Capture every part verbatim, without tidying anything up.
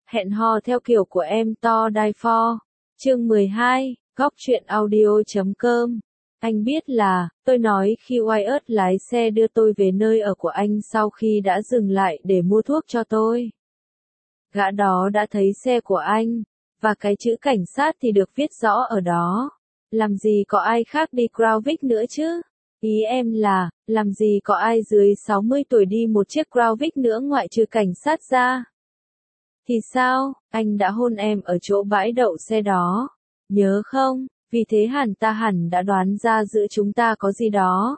Hẹn hò theo kiểu của em to die for. Chương mười hai, góc truyện audio chấm com. Anh biết là, tôi nói khi Wyatt lái xe đưa tôi về nơi ở của anh sau khi đã dừng lại để mua thuốc cho tôi. Gã đó đã thấy xe của anh, và cái chữ cảnh sát thì được viết rõ ở đó. Làm gì có ai khác đi Crown Vic nữa chứ? Ý em là, làm gì có ai dưới sáu mươi tuổi đi một chiếc Crown Vic nữa ngoại trừ cảnh sát ra? Thì sao, anh đã hôn em ở chỗ bãi đậu xe đó, nhớ không? Vì thế hẳn ta hẳn đã đoán ra giữa chúng ta có gì đó.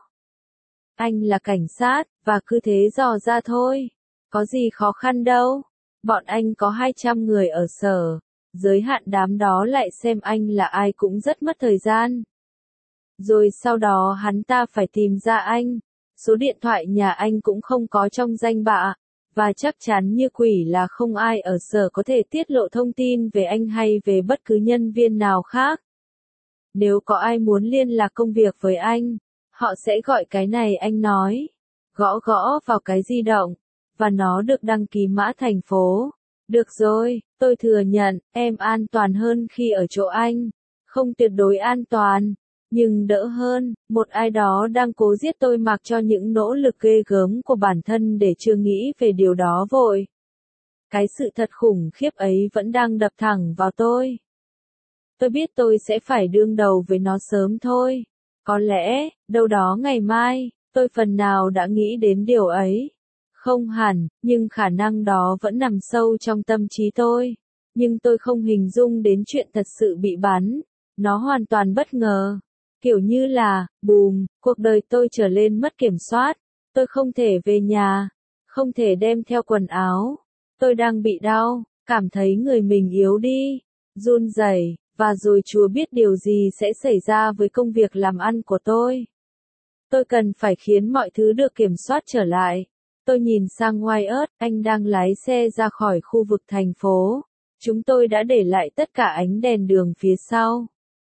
Anh là cảnh sát, và cứ thế dò ra thôi. Có gì khó khăn đâu. Bọn anh có hai trăm người ở sở. Giới hạn đám đó lại xem anh là ai cũng rất mất thời gian. Rồi sau đó hắn ta phải tìm ra anh. Số điện thoại nhà anh cũng không có trong danh bạ. Và chắc chắn như quỷ là không ai ở sở có thể tiết lộ thông tin về anh hay về bất cứ nhân viên nào khác. Nếu có ai muốn liên lạc công việc với anh, họ sẽ gọi cái này, anh nói. Gõ gõ vào cái di động, và nó được đăng ký mã thành phố. Được rồi, tôi thừa nhận, em an toàn hơn khi ở chỗ anh. Không tuyệt đối an toàn, nhưng đỡ hơn, một ai đó đang cố giết tôi mặc cho những nỗ lực ghê gớm của bản thân để chưa nghĩ về điều đó vội. Cái sự thật khủng khiếp ấy vẫn đang đập thẳng vào tôi. Tôi biết tôi sẽ phải đương đầu với nó sớm thôi. Có lẽ, đâu đó ngày mai, tôi phần nào đã nghĩ đến điều ấy. Không hẳn, nhưng khả năng đó vẫn nằm sâu trong tâm trí tôi. Nhưng tôi không hình dung đến chuyện thật sự bị bắn. Nó hoàn toàn bất ngờ. Kiểu như là, bùm, cuộc đời tôi trở lên mất kiểm soát. Tôi không thể về nhà. Không thể đem theo quần áo. Tôi đang bị đau, cảm thấy người mình yếu đi, run rẩy. Và rồi Chúa biết điều gì sẽ xảy ra với công việc làm ăn của tôi. Tôi cần phải khiến mọi thứ được kiểm soát trở lại. Tôi nhìn sang Wyatt, anh đang lái xe ra khỏi khu vực thành phố. Chúng tôi đã để lại tất cả ánh đèn đường phía sau.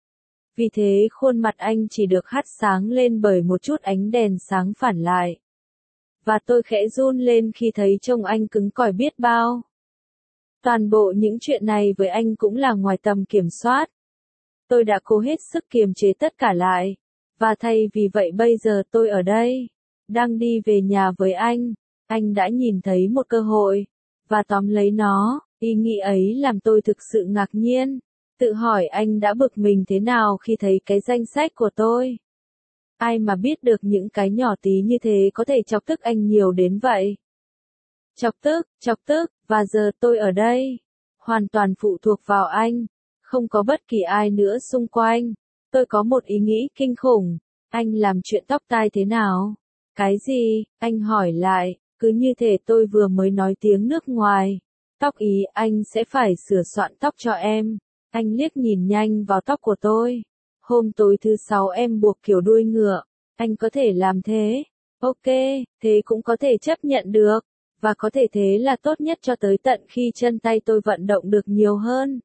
Vì thế khuôn mặt anh chỉ được hắt sáng lên bởi một chút ánh đèn sáng phản lại. Và tôi khẽ run lên khi thấy trông anh cứng cỏi biết bao. Toàn bộ những chuyện này với anh cũng là ngoài tầm kiểm soát. Tôi đã cố hết sức kiềm chế tất cả lại. Và thay vì vậy bây giờ tôi ở đây, đang đi về nhà với anh. Anh đã nhìn thấy một cơ hội, và tóm lấy nó. Ý nghĩ ấy làm tôi thực sự ngạc nhiên. Tự hỏi anh đã bực mình thế nào khi thấy cái danh sách của tôi. Ai mà biết được những cái nhỏ tí như thế có thể chọc tức anh nhiều đến vậy. Chọc tức, chọc tức, và giờ tôi ở đây. Hoàn toàn phụ thuộc vào anh. Không có bất kỳ ai nữa xung quanh. Tôi có một ý nghĩ kinh khủng. Anh làm chuyện tóc tai thế nào? Cái gì? Anh hỏi lại. Cứ như thể tôi vừa mới nói tiếng nước ngoài. Tóc ý anh sẽ phải sửa soạn tóc cho em. Anh liếc nhìn nhanh vào tóc của tôi. Hôm tối thứ sáu em buộc kiểu đuôi ngựa. Anh có thể làm thế. Ok, thế cũng có thể chấp nhận được. Và có thể thế là tốt nhất cho tới tận khi chân tay tôi vận động được nhiều hơn.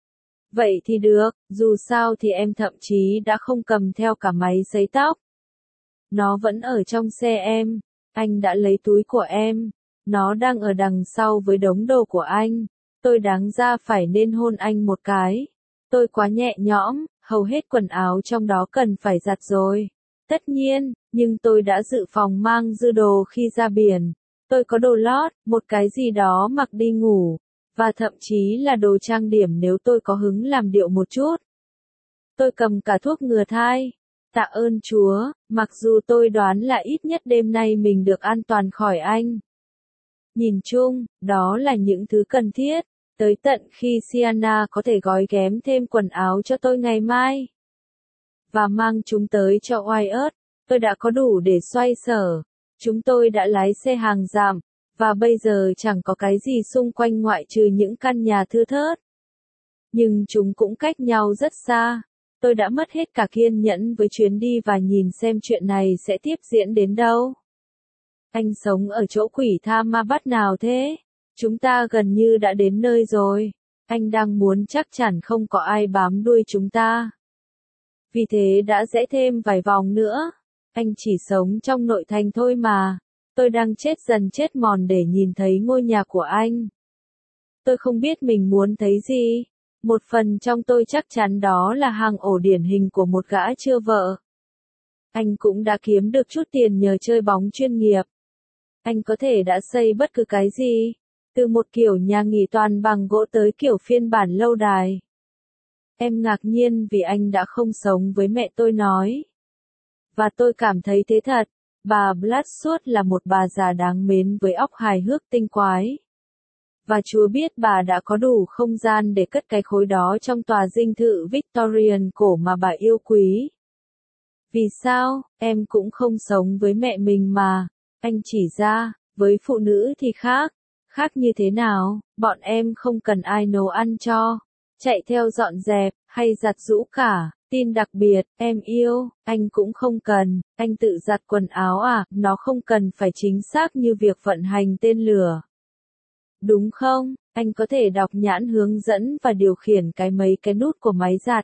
Vậy thì được, dù sao thì em thậm chí đã không cầm theo cả máy sấy tóc. Nó vẫn ở trong xe em. Anh đã lấy túi của em. Nó đang ở đằng sau với đống đồ của anh. Tôi đáng ra phải nên hôn anh một cái. Tôi quá nhẹ nhõm, hầu hết quần áo trong đó cần phải giặt rồi. Tất nhiên, nhưng tôi đã dự phòng mang dư đồ khi ra biển. Tôi có đồ lót, một cái gì đó mặc đi ngủ, và thậm chí là đồ trang điểm nếu tôi có hứng làm điệu một chút. Tôi cầm cả thuốc ngừa thai. Tạ ơn Chúa, mặc dù tôi đoán là ít nhất đêm nay mình được an toàn khỏi anh. Nhìn chung, đó là những thứ cần thiết, tới tận khi Sienna có thể gói ghém thêm quần áo cho tôi ngày mai. Và mang chúng tới cho Wyatt, tôi đã có đủ để xoay sở. Chúng tôi đã lái xe hàng giảm, và bây giờ chẳng có cái gì xung quanh ngoại trừ những căn nhà thưa thớt. Nhưng chúng cũng cách nhau rất xa. Tôi đã mất hết cả kiên nhẫn với chuyến đi và nhìn xem chuyện này sẽ tiếp diễn đến đâu. Anh sống ở chỗ quỷ tha ma bắt nào thế? Chúng ta gần như đã đến nơi rồi. Anh đang muốn chắc chắn không có ai bám đuôi chúng ta. Vì thế đã rẽ thêm vài vòng nữa. Anh chỉ sống trong nội thành thôi mà. Tôi đang chết dần chết mòn để nhìn thấy ngôi nhà của anh. Tôi không biết mình muốn thấy gì. Một phần trong tôi chắc chắn đó là hang ổ điển hình của một gã chưa vợ. Anh cũng đã kiếm được chút tiền nhờ chơi bóng chuyên nghiệp. Anh có thể đã xây bất cứ cái gì, từ một kiểu nhà nghỉ toàn bằng gỗ tới kiểu phiên bản lâu đài. Em ngạc nhiên vì anh đã không sống với mẹ, tôi nói. Và tôi cảm thấy thế thật, bà Bloodshot là một bà già đáng mến với óc hài hước tinh quái. Và Chúa biết bà đã có đủ không gian để cất cái khối đó trong tòa dinh thự Victorian cổ mà bà yêu quý. Vì sao, em cũng không sống với mẹ mình mà, anh chỉ ra, với phụ nữ thì khác. Khác như thế nào, bọn em không cần ai nấu ăn cho, chạy theo dọn dẹp, hay giặt giũ cả. Tin đặc biệt, em yêu, anh cũng không cần, anh tự giặt quần áo à, nó không cần phải chính xác như việc vận hành tên lửa. Đúng không, anh có thể đọc nhãn hướng dẫn và điều khiển cái mấy cái nút của máy giặt.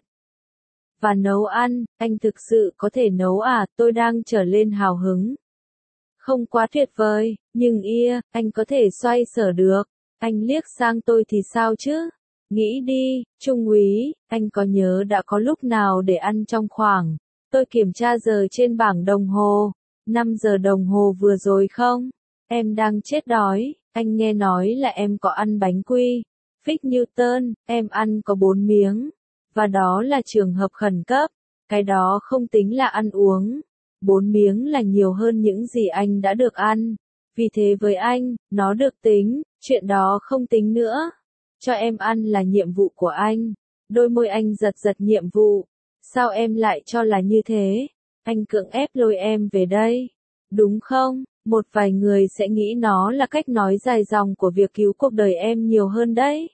Và nấu ăn, anh thực sự có thể nấu à, tôi đang trở lên hào hứng. Không quá tuyệt vời, nhưng ia, anh có thể xoay sở được. Anh liếc sang tôi thì sao chứ? Nghĩ đi, Trung úy, anh có nhớ đã có lúc nào để ăn trong khoảng, tôi kiểm tra giờ trên bảng đồng hồ, năm giờ đồng hồ vừa rồi không? Em đang chết đói, anh nghe nói là em có ăn bánh quy, Fig Newton, em ăn có bốn miếng, và đó là trường hợp khẩn cấp, cái đó không tính là ăn uống, bốn miếng là nhiều hơn những gì anh đã được ăn, vì thế với anh, nó được tính, chuyện đó không tính nữa. Cho em ăn là nhiệm vụ của anh. Đôi môi anh giật giật nhiệm vụ. Sao em lại cho là như thế? Anh cưỡng ép lôi em về đây. Đúng không? Một vài người sẽ nghĩ nó là cách nói dài dòng của việc cứu cuộc đời em nhiều hơn đấy.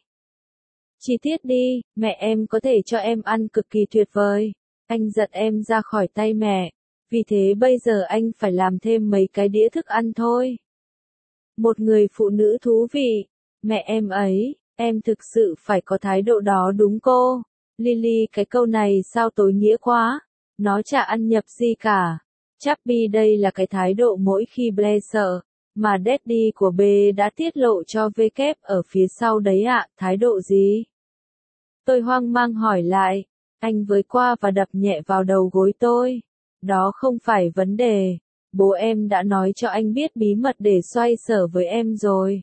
Chi tiết đi, mẹ em có thể cho em ăn cực kỳ tuyệt vời. Anh giật em ra khỏi tay mẹ. Vì thế bây giờ anh phải làm thêm mấy cái đĩa thức ăn thôi. Một người phụ nữ thú vị. Mẹ em ấy. Em thực sự phải có thái độ đó đúng cô. Lily, cái câu này sao tối nghĩa quá. Nó chả ăn nhập gì cả. Chappy, đây là cái thái độ mỗi khi Blair sợ, mà Daddy của B đã tiết lộ cho W ở phía sau đấy ạ, thái độ gì? Tôi hoang mang hỏi lại. Anh với qua và đập nhẹ vào đầu gối tôi. Đó không phải vấn đề. Bố em đã nói cho anh biết bí mật để xoay sở với em rồi.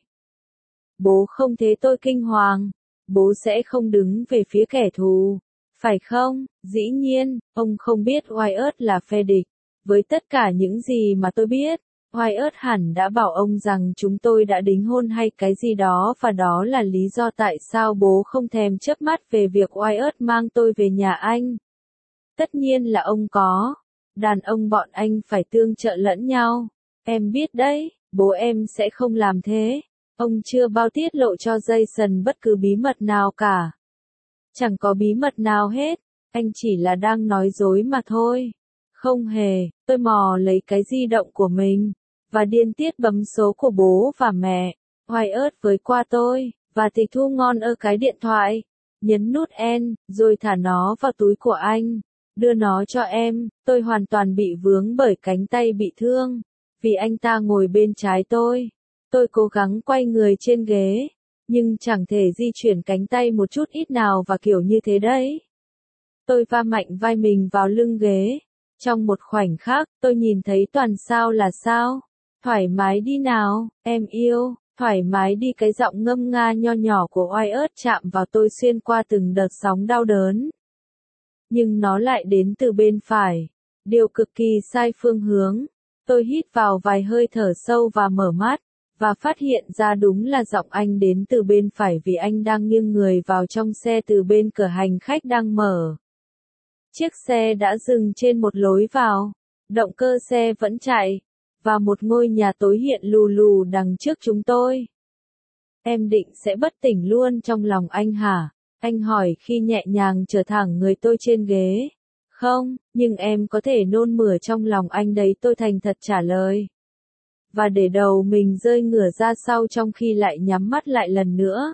Bố không thế, tôi kinh hoàng. Bố sẽ không đứng về phía kẻ thù. Phải không? Dĩ nhiên, ông không biết Wyatt là phe địch. Với tất cả những gì mà tôi biết, Wyatt hẳn đã bảo ông rằng chúng tôi đã đính hôn hay cái gì đó, và đó là lý do tại sao bố không thèm chớp mắt về việc Wyatt mang tôi về nhà anh. Tất nhiên là ông có. Đàn ông bọn anh phải tương trợ lẫn nhau. Em biết đấy, bố em sẽ không làm thế. Ông chưa bao tiết lộ cho Jason bất cứ bí mật nào cả. Chẳng có bí mật nào hết, anh chỉ là đang nói dối mà thôi. Không hề, tôi mò lấy cái di động của mình, và điên tiết bấm số của bố và mẹ. Wyatt với qua tôi, và tịch thu ngon ơ cái điện thoại. Nhấn nút N, rồi thả nó vào túi của anh. Đưa nó cho em, tôi hoàn toàn bị vướng bởi cánh tay bị thương. Vì anh ta ngồi bên trái tôi. Tôi cố gắng quay người trên ghế, nhưng chẳng thể di chuyển cánh tay một chút ít nào và kiểu như thế đấy. Tôi va mạnh vai mình vào lưng ghế. Trong một khoảnh khắc, tôi nhìn thấy toàn sao là sao. Thoải mái đi nào, em yêu, thoải mái đi. Cái giọng ngâm nga nho nhỏ của Wyatt chạm vào tôi xuyên qua từng đợt sóng đau đớn. Nhưng nó lại đến từ bên phải. Điều cực kỳ sai phương hướng. Tôi hít vào vài hơi thở sâu và mở mắt. Và phát hiện ra đúng là giọng anh đến từ bên phải vì anh đang nghiêng người vào trong xe từ bên cửa hành khách đang mở. Chiếc xe đã dừng trên một lối vào. Động cơ xe vẫn chạy. Và một ngôi nhà tối hiện lù lù đằng trước chúng tôi. Em định sẽ bất tỉnh luôn trong lòng anh hả? Anh hỏi khi nhẹ nhàng trở thẳng người tôi trên ghế. Không, nhưng em có thể nôn mửa trong lòng anh đấy, tôi thành thật trả lời. Và để đầu mình rơi ngửa ra sau trong khi lại nhắm mắt lại lần nữa.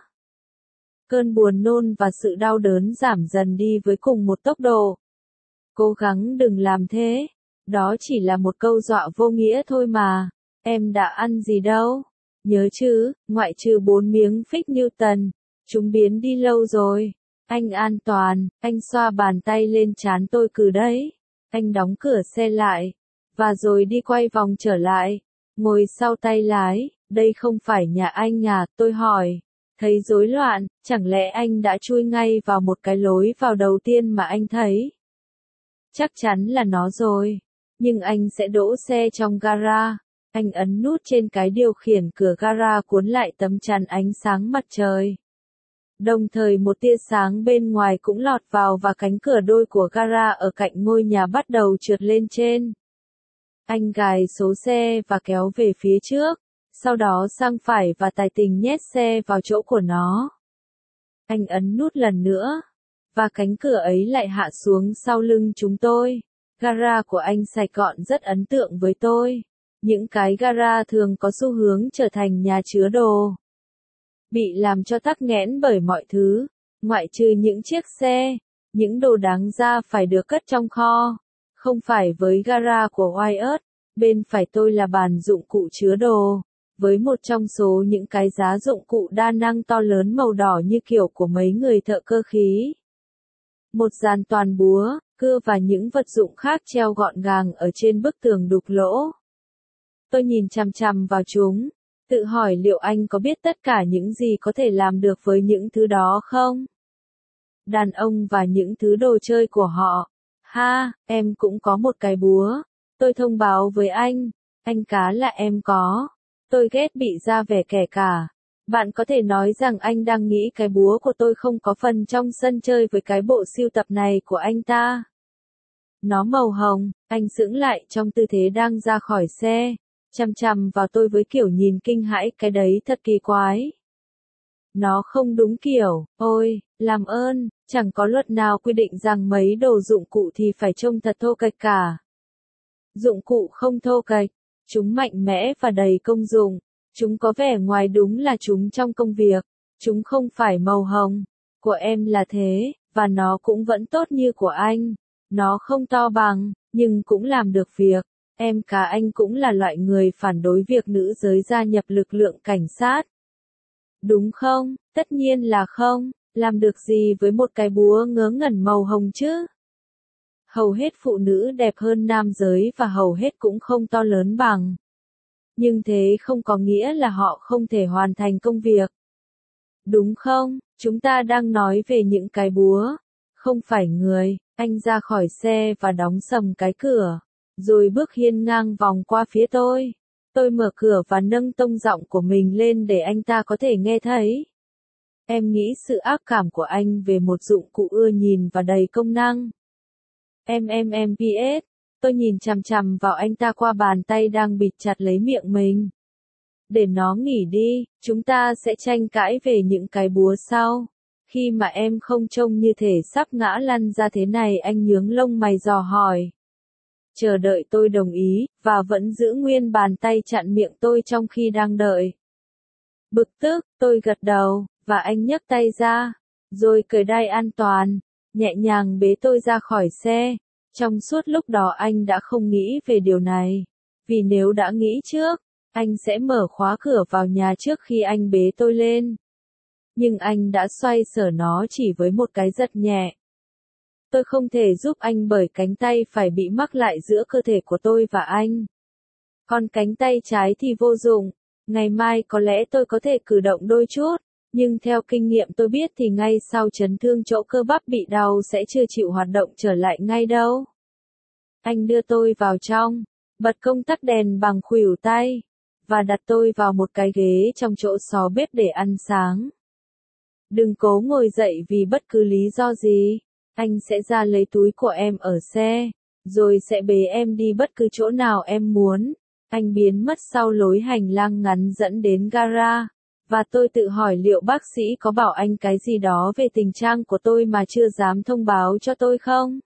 Cơn buồn nôn và sự đau đớn giảm dần đi với cùng một tốc độ. Cố gắng đừng làm thế. Đó chỉ là một câu dọa vô nghĩa thôi mà. Em đã ăn gì đâu? Nhớ chứ, ngoại trừ bốn miếng Fig Newton, Chúng biến đi lâu rồi. Anh an toàn, anh xoa bàn tay lên trán tôi cừ đấy. Anh đóng cửa xe lại, và rồi đi quay vòng trở lại, ngồi sau tay lái. Đây không phải nhà anh à, tôi hỏi. Thấy rối loạn, chẳng lẽ anh đã chui ngay vào một cái lối vào đầu tiên mà anh thấy? Chắc chắn là nó rồi. Nhưng anh sẽ đỗ xe trong gara. Anh ấn nút trên cái điều khiển cửa gara cuốn lại tấm chắn ánh sáng mặt trời. Đồng thời một tia sáng bên ngoài cũng lọt vào và cánh cửa đôi của gara ở cạnh ngôi nhà bắt đầu trượt lên trên. Anh gài số xe và kéo về phía trước, sau đó sang phải và tài tình nhét xe vào chỗ của nó. Anh ấn nút lần nữa, và cánh cửa ấy lại hạ xuống sau lưng chúng tôi. Gara của anh Sài Gòn rất ấn tượng với tôi. Những cái gara thường có xu hướng trở thành nhà chứa đồ. Bị làm cho tắc nghẽn bởi mọi thứ, ngoại trừ những chiếc xe, những đồ đáng ra phải được cất trong kho. Không phải với gara của Wyatt, bên phải tôi là bàn dụng cụ chứa đồ, với một trong số những cái giá dụng cụ đa năng to lớn màu đỏ như kiểu của mấy người thợ cơ khí. Một dàn toàn búa, cưa và những vật dụng khác treo gọn gàng ở trên bức tường đục lỗ. Tôi nhìn chằm chằm vào chúng, tự hỏi liệu anh có biết tất cả những gì có thể làm được với những thứ đó không? Đàn ông và những thứ đồ chơi của họ. Ha, em cũng có một cái búa. Tôi thông báo với anh. Anh cá là em có. Tôi ghét bị ra vẻ kẻ cả. Bạn có thể nói rằng anh đang nghĩ cái búa của tôi không có phần trong sân chơi với cái bộ sưu tập này của anh ta. Nó màu hồng. Anh sững lại trong tư thế đang ra khỏi xe, chằm chằm vào tôi với kiểu nhìn kinh hãi, cái đấy thật kỳ quái. Nó không đúng kiểu. Ôi, làm ơn, chẳng có luật nào quy định rằng mấy đồ dụng cụ thì phải trông thật thô kệch cả. Dụng cụ không thô kệch, chúng mạnh mẽ và đầy công dụng. Chúng có vẻ ngoài đúng là chúng trong công việc. Chúng không phải màu hồng. Của em là thế, và nó cũng vẫn tốt như của anh. Nó không to bằng, nhưng cũng làm được việc. Em cá anh cũng là loại người phản đối việc nữ giới gia nhập lực lượng cảnh sát. Đúng không? Tất nhiên là không. Làm được gì với một cái búa ngớ ngẩn màu hồng chứ? Hầu hết phụ nữ đẹp hơn nam giới và hầu hết cũng không to lớn bằng. Nhưng thế không có nghĩa là họ không thể hoàn thành công việc. Đúng không? Chúng ta đang nói về những cái búa, không phải người. Anh ra khỏi xe và đóng sầm cái cửa, rồi bước hiên ngang vòng qua phía tôi. Tôi mở cửa và nâng tông giọng của mình lên để anh ta có thể nghe thấy. Em nghĩ sự ác cảm của anh về một dụng cụ ưa nhìn và đầy công năng. Em em em pê ét. Tôi nhìn chằm chằm vào anh ta qua bàn tay đang bịt chặt lấy miệng mình. Để nó nghỉ đi, chúng ta sẽ tranh cãi về những cái búa sau. Khi mà em không trông như thể sắp ngã lăn ra thế này, anh nhướng lông mày dò hỏi. Chờ đợi tôi đồng ý, và vẫn giữ nguyên bàn tay chặn miệng tôi trong khi đang đợi. Bực tức, tôi gật đầu, và anh nhấc tay ra, rồi cởi đai an toàn, nhẹ nhàng bế tôi ra khỏi xe. Trong suốt lúc đó anh đã không nghĩ về điều này, vì nếu đã nghĩ trước, anh sẽ mở khóa cửa vào nhà trước khi anh bế tôi lên. Nhưng anh đã xoay sở nó chỉ với một cái giật nhẹ. Tôi không thể giúp anh bởi cánh tay phải bị mắc lại giữa cơ thể của tôi và anh. Còn cánh tay trái thì vô dụng. Ngày mai có lẽ tôi có thể cử động đôi chút, nhưng theo kinh nghiệm tôi biết thì ngay sau chấn thương chỗ cơ bắp bị đau sẽ chưa chịu hoạt động trở lại ngay đâu. Anh đưa tôi vào trong, bật công tắc đèn bằng khuỷu tay, và đặt tôi vào một cái ghế trong chỗ xó bếp để ăn sáng. Đừng cố ngồi dậy vì bất cứ lý do gì. Anh sẽ ra lấy túi của em ở xe, rồi sẽ bế em đi bất cứ chỗ nào em muốn. Anh biến mất sau lối hành lang ngắn dẫn đến gara, và tôi tự hỏi liệu bác sĩ có bảo anh cái gì đó về tình trạng của tôi mà chưa dám thông báo cho tôi không?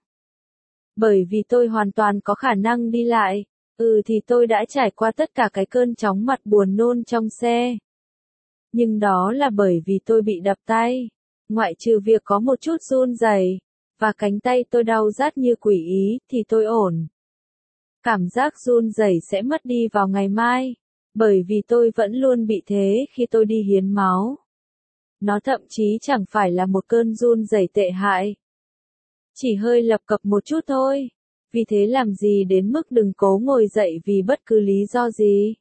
Bởi vì tôi hoàn toàn có khả năng đi lại. Ừ thì tôi đã trải qua tất cả cái cơn chóng mặt buồn nôn trong xe. Nhưng đó là bởi vì tôi bị đập tay. Ngoại trừ việc có một chút run rẩy và cánh tay tôi đau rát như quỷ ý, thì tôi ổn. Cảm giác run rẩy sẽ mất đi vào ngày mai, bởi vì tôi vẫn luôn bị thế khi tôi đi hiến máu. Nó thậm chí chẳng phải là một cơn run rẩy tệ hại. Chỉ hơi lập cập một chút thôi. Vì thế làm gì đến mức đừng cố ngồi dậy vì bất cứ lý do gì.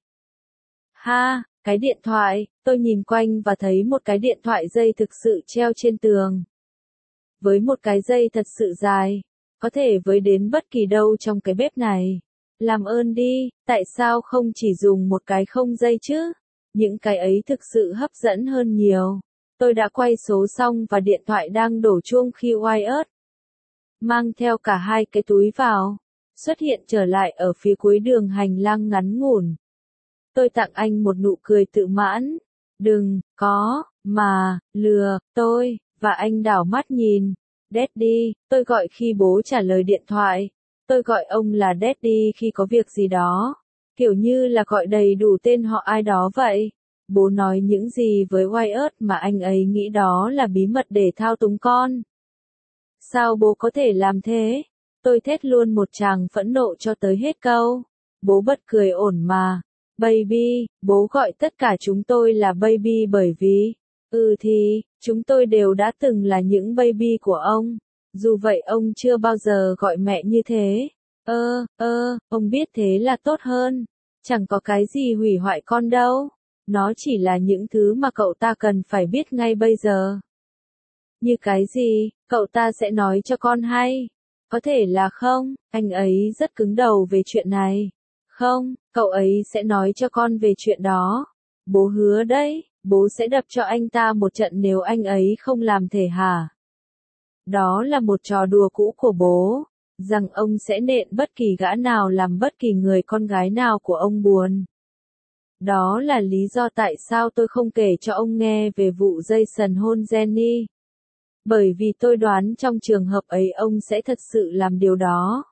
Ha, cái điện thoại, tôi nhìn quanh và thấy một cái điện thoại dây thực sự treo trên tường. Với một cái dây thật sự dài, có thể với đến bất kỳ đâu trong cái bếp này. Làm ơn đi, tại sao không chỉ dùng một cái không dây chứ? Những cái ấy thực sự hấp dẫn hơn nhiều. Tôi đã quay số xong và điện thoại đang đổ chuông khi Wyatt mang theo cả hai cái túi vào, xuất hiện trở lại ở phía cuối đường hành lang ngắn ngủn. Tôi tặng anh một nụ cười tự mãn. Đừng, có, mà, lừa, tôi, và anh đảo mắt nhìn. Daddy, tôi gọi khi bố trả lời điện thoại. Tôi gọi ông là Daddy khi có việc gì đó. Kiểu như là gọi đầy đủ tên họ ai đó vậy. Bố nói những gì với Wyatt mà anh ấy nghĩ đó là bí mật để thao túng con. Sao bố có thể làm thế? Tôi thét luôn một tràng phẫn nộ cho tới hết câu. Bố bật cười ổn mà. Baby, bố gọi tất cả chúng tôi là baby bởi vì, ừ thì, chúng tôi đều đã từng là những baby của ông. Dù vậy ông chưa bao giờ gọi mẹ như thế. Ơ, ơ, ông biết thế là tốt hơn. Chẳng có cái gì hủy hoại con đâu. Nó chỉ là những thứ mà cậu ta cần phải biết ngay bây giờ. Như cái gì, cậu ta sẽ nói cho con hay. Có thể là không, anh ấy rất cứng đầu về chuyện này. Không, cậu ấy sẽ nói cho con về chuyện đó. Bố hứa đấy, bố sẽ đập cho anh ta một trận nếu anh ấy không làm thể hả? Đó là một trò đùa cũ của bố, rằng ông sẽ nện bất kỳ gã nào làm bất kỳ người con gái nào của ông buồn. Đó là lý do tại sao tôi không kể cho ông nghe về vụ Jason hôn Jenny. Bởi vì tôi đoán trong trường hợp ấy ông sẽ thật sự làm điều đó.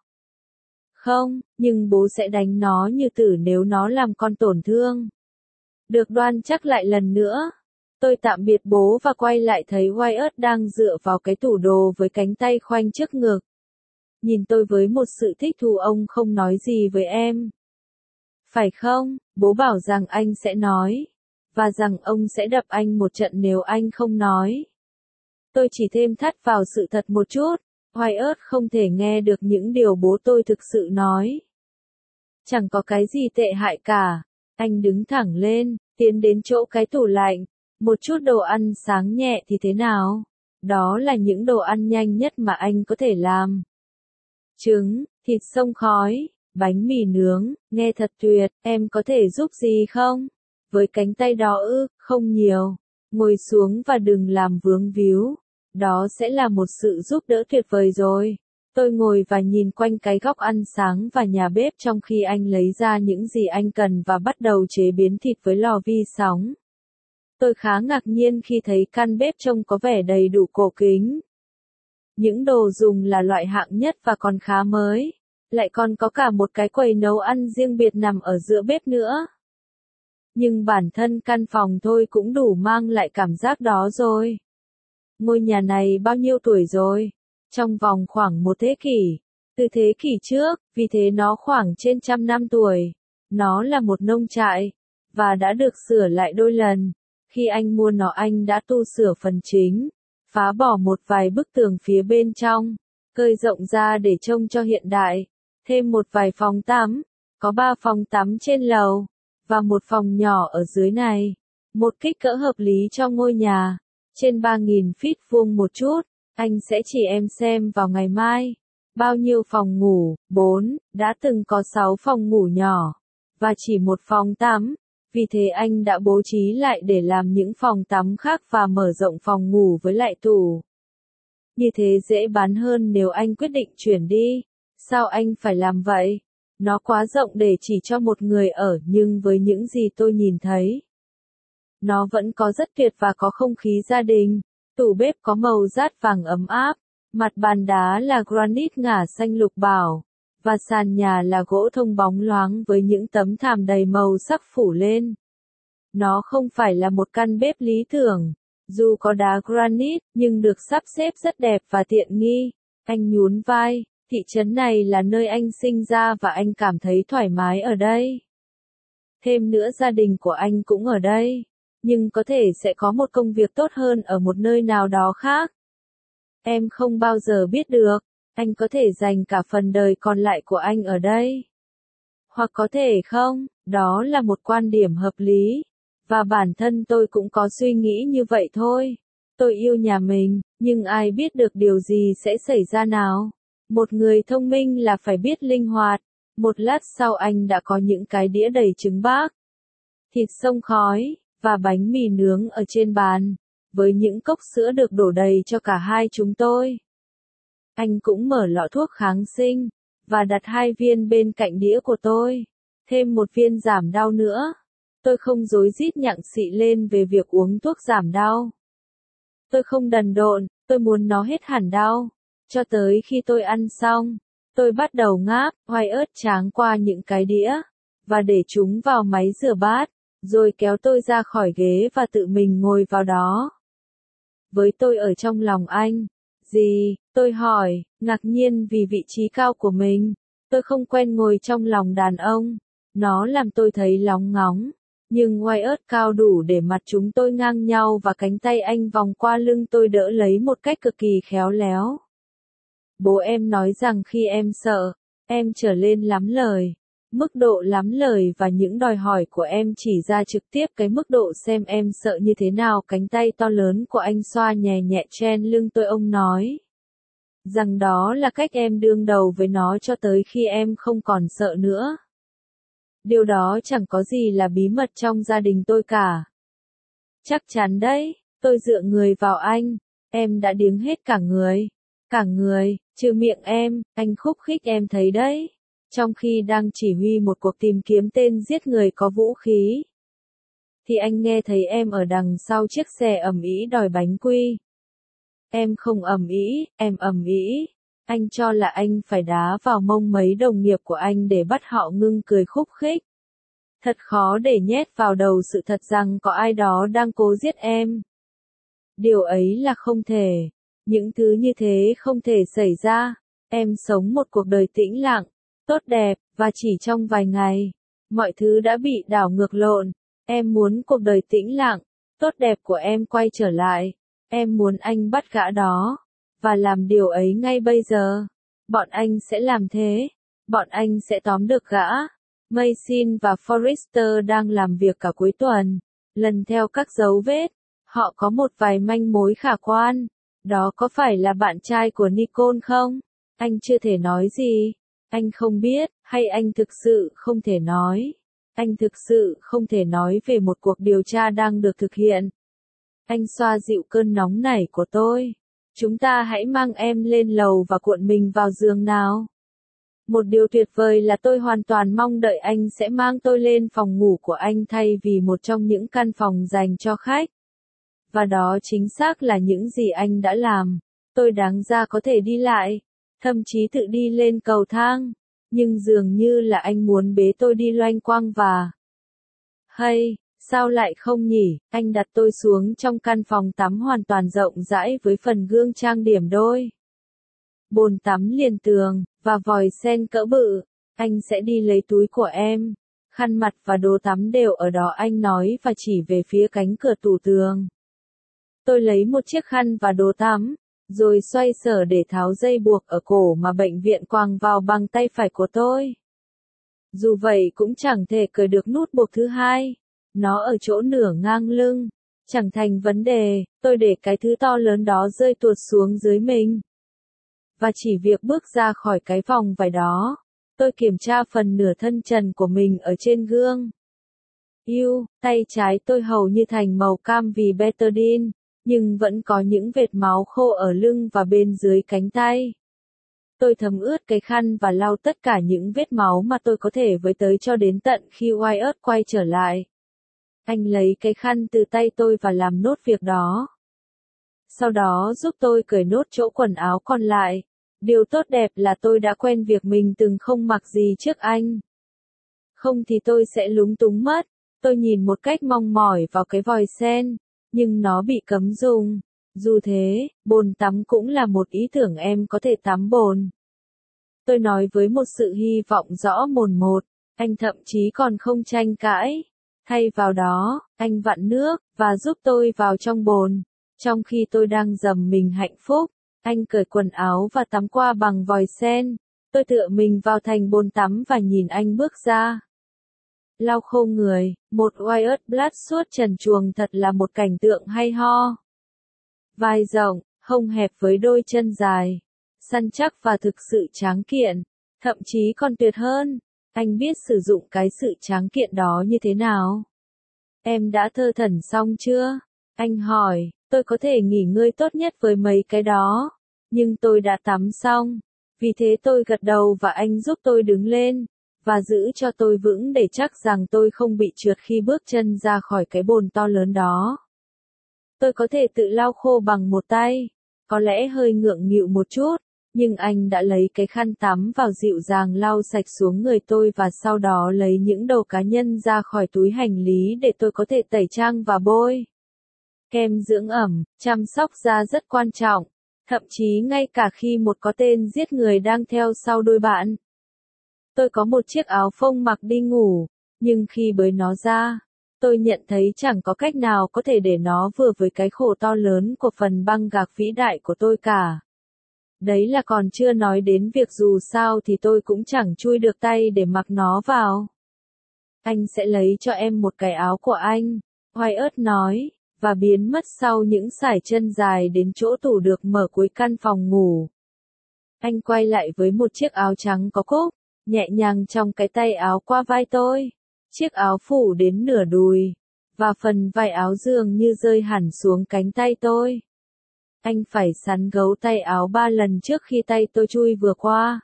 Không, nhưng bố sẽ đánh nó như tử nếu nó làm con tổn thương. Được đoan chắc lại lần nữa. Tôi tạm biệt bố và quay lại thấy Wyatt đang dựa vào cái tủ đồ với cánh tay khoanh trước ngực. Nhìn tôi với một sự thích thú. Ông không nói gì với em. Phải không, bố bảo rằng anh sẽ nói. Và rằng ông sẽ đập anh một trận nếu anh không nói. Tôi chỉ thêm thắt vào sự thật một chút. Wyatt không thể nghe được những điều bố tôi thực sự nói. Chẳng có cái gì tệ hại cả. Anh đứng thẳng lên, tiến đến chỗ cái tủ lạnh. Một chút đồ ăn sáng nhẹ thì thế nào? Đó là những đồ ăn nhanh nhất mà anh có thể làm. Trứng, thịt xông khói, bánh mì nướng, nghe thật tuyệt, em có thể giúp gì không? Với cánh tay đó ư, không nhiều. Ngồi xuống và đừng làm vướng víu. Đó sẽ là một sự giúp đỡ tuyệt vời rồi. Tôi ngồi và nhìn quanh cái góc ăn sáng và nhà bếp trong khi anh lấy ra những gì anh cần và bắt đầu chế biến thịt với lò vi sóng. Tôi khá ngạc nhiên khi thấy căn bếp trông có vẻ đầy đủ cổ kính. Những đồ dùng là loại hạng nhất và còn khá mới. Lại còn có cả một cái quầy nấu ăn riêng biệt nằm ở giữa bếp nữa. Nhưng bản thân căn phòng thôi cũng đủ mang lại cảm giác đó rồi. Ngôi nhà này bao nhiêu tuổi rồi? Trong vòng khoảng một thế kỷ. Từ thế kỷ trước, vì thế nó khoảng trên trăm năm tuổi. Nó là một nông trại. Và đã được sửa lại đôi lần. Khi anh mua nó anh đã tu sửa phần chính. Phá bỏ một vài bức tường phía bên trong. Cơi rộng ra để trông cho hiện đại. Thêm một vài phòng tắm. Có ba phòng tắm trên lầu. Và một phòng nhỏ ở dưới này. Một kích cỡ hợp lý cho ngôi nhà. Trên ba nghìn feet vuông một chút. Anh sẽ chỉ em xem vào ngày mai. Bao nhiêu phòng ngủ? bốn. Đã từng có sáu phòng ngủ nhỏ. Và chỉ một phòng tắm. Vì thế anh đã bố trí lại để làm những phòng tắm khác và mở rộng phòng ngủ với lại tủ. Như thế dễ bán hơn nếu anh quyết định chuyển đi. Sao anh phải làm vậy? Nó quá rộng để chỉ cho một người ở, nhưng với những gì tôi nhìn thấy, nó vẫn có rất tuyệt và có không khí gia đình. Tủ bếp có màu dát vàng ấm áp, mặt bàn đá là granite ngả xanh lục bảo, và sàn nhà là gỗ thông bóng loáng với những tấm thảm đầy màu sắc phủ lên. Nó không phải là một căn bếp lý tưởng, dù có đá granite, nhưng được sắp xếp rất đẹp và tiện nghi. Anh nhún vai, thị trấn này là nơi anh sinh ra và anh cảm thấy thoải mái ở đây. Thêm nữa gia đình của anh cũng ở đây. nhưng có thể sẽ có một công việc tốt hơn ở một nơi nào đó khác. Em không bao giờ biết được, anh có thể dành cả phần đời còn lại của anh ở đây. Hoặc có thể không, đó là một quan điểm hợp lý. Và bản thân tôi cũng có suy nghĩ như vậy thôi. Tôi yêu nhà mình, nhưng ai biết được điều gì sẽ xảy ra nào. Một người thông minh là phải biết linh hoạt. Một lát sau anh đã có những cái đĩa đầy trứng bác, thịt xông khói, và bánh mì nướng ở trên bàn, với những cốc sữa được đổ đầy cho cả hai chúng tôi. Anh cũng mở lọ thuốc kháng sinh, và đặt hai viên bên cạnh đĩa của tôi, thêm một viên giảm đau nữa. Tôi không rối rít nhặng xị lên về việc uống thuốc giảm đau. Tôi không đần độn, tôi muốn nó hết hẳn đau. Cho tới khi tôi ăn xong, tôi bắt đầu ngáp, oai ớt tráng qua những cái đĩa, và để chúng vào máy rửa bát, rồi kéo tôi ra khỏi ghế và tự mình ngồi vào đó. Với tôi ở trong lòng anh. Gì? Tôi hỏi, ngạc nhiên vì vị trí cao của mình. Tôi không quen ngồi trong lòng đàn ông. Nó làm tôi thấy lóng ngóng. Nhưng Wyatt cao đủ để mặt chúng tôi ngang nhau và cánh tay anh vòng qua lưng tôi đỡ lấy một cách cực kỳ khéo léo. Bố em nói rằng khi em sợ, em trở lên lắm lời. Mức độ lắm lời và những đòi hỏi của em chỉ ra trực tiếp cái mức độ xem em sợ như thế nào. Cánh tay to lớn của anh xoa nhẹ nhẹ trên lưng tôi. Ông nói rằng đó là cách em đương đầu với nó cho tới khi em không còn sợ nữa. Điều đó chẳng có gì là bí mật trong gia đình tôi cả. Chắc chắn đấy, tôi dựa người vào anh. Em đã điếng hết cả người. Cả người, trừ miệng em, anh khúc khích em thấy đấy. Trong khi đang chỉ huy một cuộc tìm kiếm tên giết người có vũ khí, thì anh nghe thấy em ở đằng sau chiếc xe ầm ĩ đòi bánh quy. Em không ầm ĩ, em ầm ĩ. Anh cho là anh phải đá vào mông mấy đồng nghiệp của anh để bắt họ ngưng cười khúc khích. Thật khó để nhét vào đầu sự thật rằng có ai đó đang cố giết em. Điều ấy là không thể. Những thứ như thế không thể xảy ra. Em sống một cuộc đời tĩnh lặng, tốt đẹp, và chỉ trong vài ngày, mọi thứ đã bị đảo ngược lộn. Em muốn cuộc đời tĩnh lặng, tốt đẹp của em quay trở lại. Em muốn anh bắt gã đó, và làm điều ấy ngay bây giờ. Bọn anh sẽ làm thế. Bọn anh sẽ tóm được gã. Mason và Forrester đang làm việc cả cuối tuần, lần theo các dấu vết. Họ có một vài manh mối khả quan. Đó có phải là bạn trai của Nicole không? Anh chưa thể nói gì. Anh không biết, hay anh thực sự không thể nói. Anh thực sự không thể nói về một cuộc điều tra đang được thực hiện. Anh xoa dịu cơn nóng nảy của tôi. Chúng ta hãy mang em lên lầu và cuộn mình vào giường nào. Một điều tuyệt vời là tôi hoàn toàn mong đợi anh sẽ mang tôi lên phòng ngủ của anh thay vì một trong những căn phòng dành cho khách. Và đó chính xác là những gì anh đã làm. Tôi đáng ra có thể đi lại, thậm chí tự đi lên cầu thang. Nhưng dường như là anh muốn bế tôi đi loanh quanh và... Hay, sao lại không nhỉ? Anh đặt tôi xuống trong căn phòng tắm hoàn toàn rộng rãi với phần gương trang điểm đôi bồn tắm liền tường, và vòi sen cỡ bự. Anh sẽ đi lấy túi của em. Khăn mặt và đồ tắm đều ở đó, anh nói và chỉ về phía cánh cửa tủ tường. Tôi lấy một chiếc khăn và đồ tắm, rồi xoay sở để tháo dây buộc ở cổ mà bệnh viện quàng vào bằng tay phải của tôi. Dù vậy cũng chẳng thể cởi được nút buộc thứ hai. Nó ở chỗ nửa ngang lưng. Chẳng thành vấn đề, tôi để cái thứ to lớn đó rơi tuột xuống dưới mình. Và chỉ việc bước ra khỏi cái vòng vải đó, tôi kiểm tra phần nửa thân trần của mình ở trên gương. Yêu, tay trái tôi hầu như thành màu cam vì betadine, nhưng vẫn có những vệt máu khô ở lưng và bên dưới cánh tay. Tôi thấm ướt cái khăn và lau tất cả những vết máu mà tôi có thể với tới cho đến tận khi Wyatt quay trở lại. Anh lấy cái khăn từ tay tôi và làm nốt việc đó. Sau đó giúp tôi cởi nốt chỗ quần áo còn lại. Điều tốt đẹp là tôi đã quen việc mình từng không mặc gì trước anh. Không thì tôi sẽ lúng túng mất. Tôi nhìn một cách mong mỏi vào cái vòi sen, nhưng nó bị cấm dùng. Dù thế, bồn tắm cũng là một ý tưởng, em có thể tắm bồn. Tôi nói với một sự hy vọng rõ mồn một. Anh thậm chí còn không tranh cãi. Thay vào đó, anh vặn nước, và giúp tôi vào trong bồn. Trong khi tôi đang dầm mình hạnh phúc, anh cởi quần áo và tắm qua bằng vòi sen. Tôi tựa mình vào thành bồn tắm và nhìn anh bước ra. Lau khô người, một Wyatt Blatt suốt trần truồng thật là một cảnh tượng hay ho. Vai rộng, hông hẹp với đôi chân dài, săn chắc và thực sự tráng kiện, thậm chí còn tuyệt hơn. Anh biết sử dụng cái sự tráng kiện đó như thế nào? Em đã thơ thẩn xong chưa? Anh hỏi, tôi có thể nghỉ ngơi tốt nhất với mấy cái đó, nhưng tôi đã tắm xong. Vì thế tôi gật đầu và anh giúp tôi đứng lên, và giữ cho tôi vững để chắc rằng tôi không bị trượt khi bước chân ra khỏi cái bồn to lớn đó. Tôi có thể tự lau khô bằng một tay, có lẽ hơi ngượng nghịu một chút, nhưng anh đã lấy cái khăn tắm vào dịu dàng lau sạch xuống người tôi và sau đó lấy những đồ cá nhân ra khỏi túi hành lý để tôi có thể tẩy trang và bôi kem dưỡng ẩm. Chăm sóc da rất quan trọng, thậm chí ngay cả khi một có tên giết người đang theo sau đuôi bạn. Tôi có một chiếc áo phông mặc đi ngủ, nhưng khi bới nó ra, tôi nhận thấy chẳng có cách nào có thể để nó vừa với cái khổ to lớn của phần băng gạc vĩ đại của tôi cả. Đấy là còn chưa nói đến việc dù sao thì tôi cũng chẳng chui được tay để mặc nó vào. Anh sẽ lấy cho em một cái áo của anh, Wyatt nói, và biến mất sau những sải chân dài đến chỗ tủ được mở cuối căn phòng ngủ. Anh quay lại với một chiếc áo trắng có cúc, nhẹ nhàng trong cái tay áo qua vai tôi. Chiếc áo phủ đến nửa đùi, và phần vai áo dường như rơi hẳn xuống cánh tay tôi. Anh phải sắn gấu tay áo ba lần trước khi tay tôi chui vừa qua.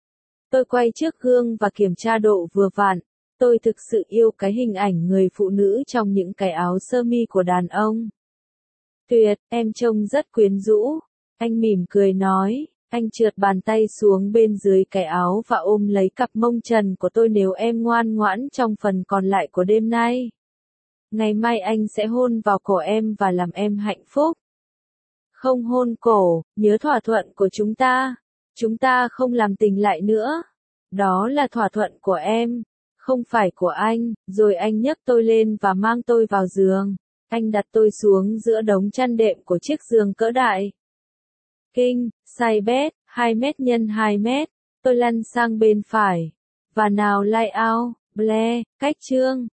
Tôi quay trước gương và kiểm tra độ vừa vặn. Tôi thực sự yêu cái hình ảnh người phụ nữ trong những cái áo sơ mi của đàn ông. Tuyệt, em trông rất quyến rũ. Anh mỉm cười nói. Anh trượt bàn tay xuống bên dưới cái áo và ôm lấy cặp mông trần của tôi nếu em ngoan ngoãn trong phần còn lại của đêm nay. Ngày mai anh sẽ hôn vào cổ em và làm em hạnh phúc. Không hôn cổ, nhớ thỏa thuận của chúng ta. Chúng ta không làm tình lại nữa. Đó là thỏa thuận của em, không phải của anh. Rồi anh nhấc tôi lên và mang tôi vào giường. Anh đặt tôi xuống giữa đống chăn đệm của chiếc giường cỡ đại. King, size bed, hai mét nhân hai mét. Tôi lăn sang bên phải. Và nào lay out, ble, cách chương.